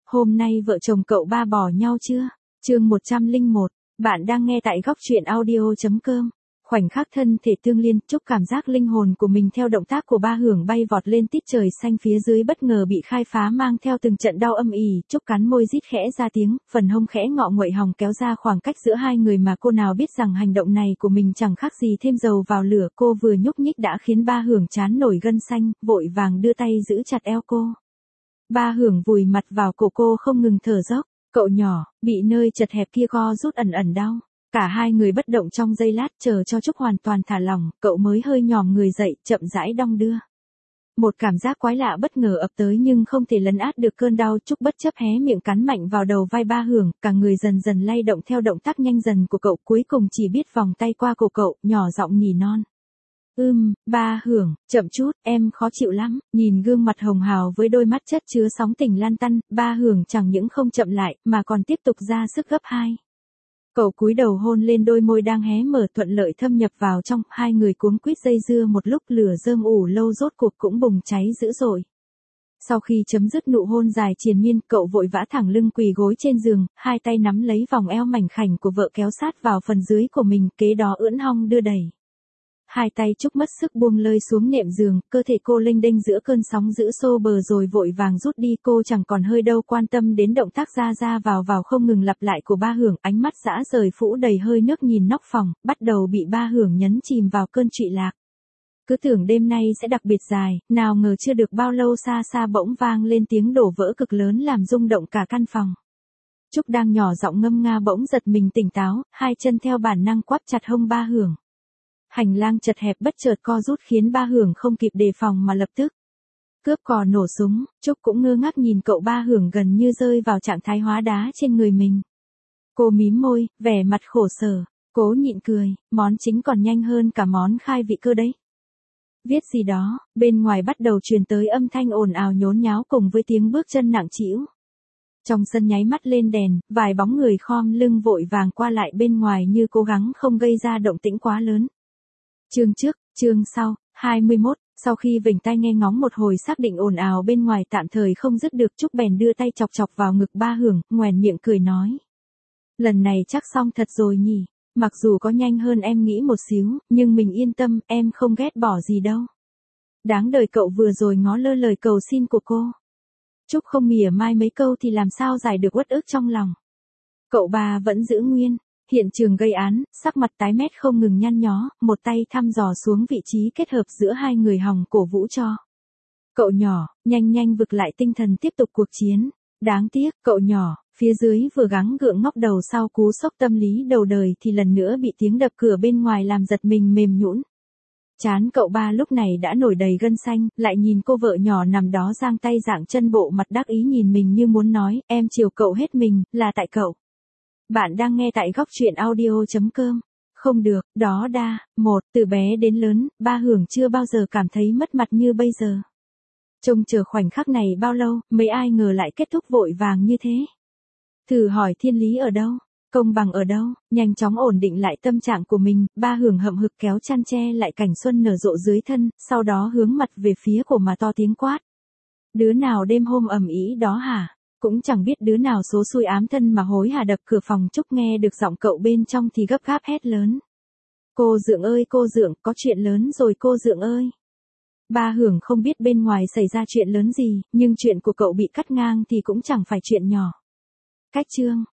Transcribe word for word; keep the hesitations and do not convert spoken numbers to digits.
Hôm nay vợ chồng cậu ba bỏ nhau chưa? Chương một trăm lẻ một, bạn đang nghe tại góc truyện audio chấm com. Khoảnh khắc thân thể tương liên, Trúc cảm giác linh hồn của mình theo động tác của ba Hưởng bay vọt lên tít trời xanh phía dưới bất ngờ bị khai phá mang theo từng trận đau âm ỉ, Trúc cắn môi rít khẽ ra tiếng, phần hông khẽ ngọ nguậy hòng kéo ra khoảng cách giữa hai người mà cô nào biết rằng hành động này của mình chẳng khác gì thêm dầu vào lửa, cô vừa nhúc nhích đã khiến ba Hưởng chán nổi gân xanh, vội vàng đưa tay giữ chặt eo cô. Ba Hưởng vùi mặt vào cổ cô không ngừng thở dốc, cậu nhỏ, bị nơi chật hẹp kia co rút ẩn ẩn đau. Cả hai người bất động trong giây lát chờ cho Trúc hoàn toàn thả lỏng, cậu mới hơi nhòm người dậy, chậm rãi đong đưa. Một cảm giác quái lạ bất ngờ ập tới nhưng không thể lấn át được cơn đau, Trúc bất chấp hé miệng cắn mạnh vào đầu vai ba Hưởng, cả người dần dần lay động theo động tác nhanh dần của cậu, cuối cùng chỉ biết vòng tay qua cổ cậu, nhỏ giọng nỉ non. Ưm, ba Hưởng, chậm chút, em khó chịu lắm. Nhìn gương mặt hồng hào với đôi mắt chất chứa sóng tình lan tăn, ba Hưởng chẳng những không chậm lại, mà còn tiếp tục ra sức gấp hai. Cậu cúi đầu hôn lên đôi môi đang hé mở thuận lợi thâm nhập vào trong, hai người cuống quýt dây dưa một lúc, lửa rơm ủ lâu rốt cuộc cũng bùng cháy dữ dội. Sau khi chấm dứt nụ hôn dài triền miên, cậu vội vã thẳng lưng quỳ gối trên giường, hai tay nắm lấy vòng eo mảnh khảnh của vợ kéo sát vào phần dưới của mình, kế đó ưỡn hông đưa đẩy. Hai tay Trúc mất sức buông lơi xuống nệm giường, cơ thể cô lênh đênh giữa cơn sóng dữ xô bờ rồi vội vàng rút đi, cô chẳng còn hơi đâu quan tâm đến động tác ra ra vào vào không ngừng lặp lại của ba Hưởng, ánh mắt dã rời phũ đầy hơi nước nhìn nóc phòng, bắt đầu bị ba Hưởng nhấn chìm vào cơn trụy lạc. Cứ tưởng đêm nay sẽ đặc biệt dài, nào ngờ chưa được bao lâu xa xa bỗng vang lên tiếng đổ vỡ cực lớn làm rung động cả căn phòng. Trúc đang nhỏ giọng ngâm nga bỗng giật mình tỉnh táo, hai chân theo bản năng quắp chặt hông ba Hưởng. Hành lang chật hẹp bất chợt co rút khiến ba Hưởng không kịp đề phòng mà lập tức cướp cò nổ súng, Trúc cũng ngơ ngác nhìn cậu ba Hưởng gần như rơi vào trạng thái hóa đá trên người mình. Cô mím môi, vẻ mặt khổ sở, cố nhịn cười, món chính còn nhanh hơn cả món khai vị cơ đấy. Viết gì đó, bên ngoài bắt đầu truyền tới âm thanh ồn ào nhốn nháo cùng với tiếng bước chân nặng trĩu. Trong sân nháy mắt lên đèn, vài bóng người khom lưng vội vàng qua lại bên ngoài như cố gắng không gây ra động tĩnh quá lớn. Chương trước, chương sau, hai mươi mốt, sau khi vểnh tai nghe ngóng một hồi xác định ồn ào bên ngoài tạm thời không dứt được, Trúc bèn đưa tay chọc chọc vào ngực ba Hưởng, nhoẻn miệng cười nói. Lần này chắc xong thật rồi nhỉ, mặc dù có nhanh hơn em nghĩ một xíu, nhưng mình yên tâm, em không ghét bỏ gì đâu. Đáng đời cậu vừa rồi ngó lơ lời cầu xin của cô. Trúc không mỉa mai mấy câu thì làm sao giải được uất ức trong lòng. Cậu ba vẫn giữ nguyên. Hiện trường gây án, sắc mặt tái mét không ngừng nhăn nhó, một tay thăm dò xuống vị trí kết hợp giữa hai người hòng cổ vũ cho. Cậu nhỏ, nhanh nhanh vực lại tinh thần tiếp tục cuộc chiến. Đáng tiếc, cậu nhỏ, phía dưới vừa gắng gượng ngóc đầu sau cú sốc tâm lý đầu đời thì lần nữa bị tiếng đập cửa bên ngoài làm giật mình mềm nhũn. Chán cậu ba lúc này đã nổi đầy gân xanh, lại nhìn cô vợ nhỏ nằm đó giang tay dạng chân bộ mặt đắc ý nhìn mình như muốn nói, em chiều cậu hết mình, là tại cậu. Bạn đang nghe tại góc truyện audio chấm com. Không được, đó đa, một, từ bé đến lớn, ba Hưởng chưa bao giờ cảm thấy mất mặt như bây giờ. Trông chờ khoảnh khắc này bao lâu, mấy ai ngờ lại kết thúc vội vàng như thế. Thử hỏi thiên lý ở đâu, công bằng ở đâu, nhanh chóng ổn định lại tâm trạng của mình, ba Hưởng hậm hực kéo chăn che lại cảnh xuân nở rộ dưới thân, sau đó hướng mặt về phía của mà to tiếng quát. Đứa nào đêm hôm ầm ĩ đó hả? Cũng chẳng biết đứa nào số xui ám thân mà hối hả đập cửa phòng. Trúc nghe được giọng cậu bên trong thì gấp gáp hét lớn. Cô Dượng ơi cô Dượng, có chuyện lớn rồi cô Dượng ơi. Ba Hưởng không biết bên ngoài xảy ra chuyện lớn gì, nhưng chuyện của cậu bị cắt ngang thì cũng chẳng phải chuyện nhỏ. Cách chương,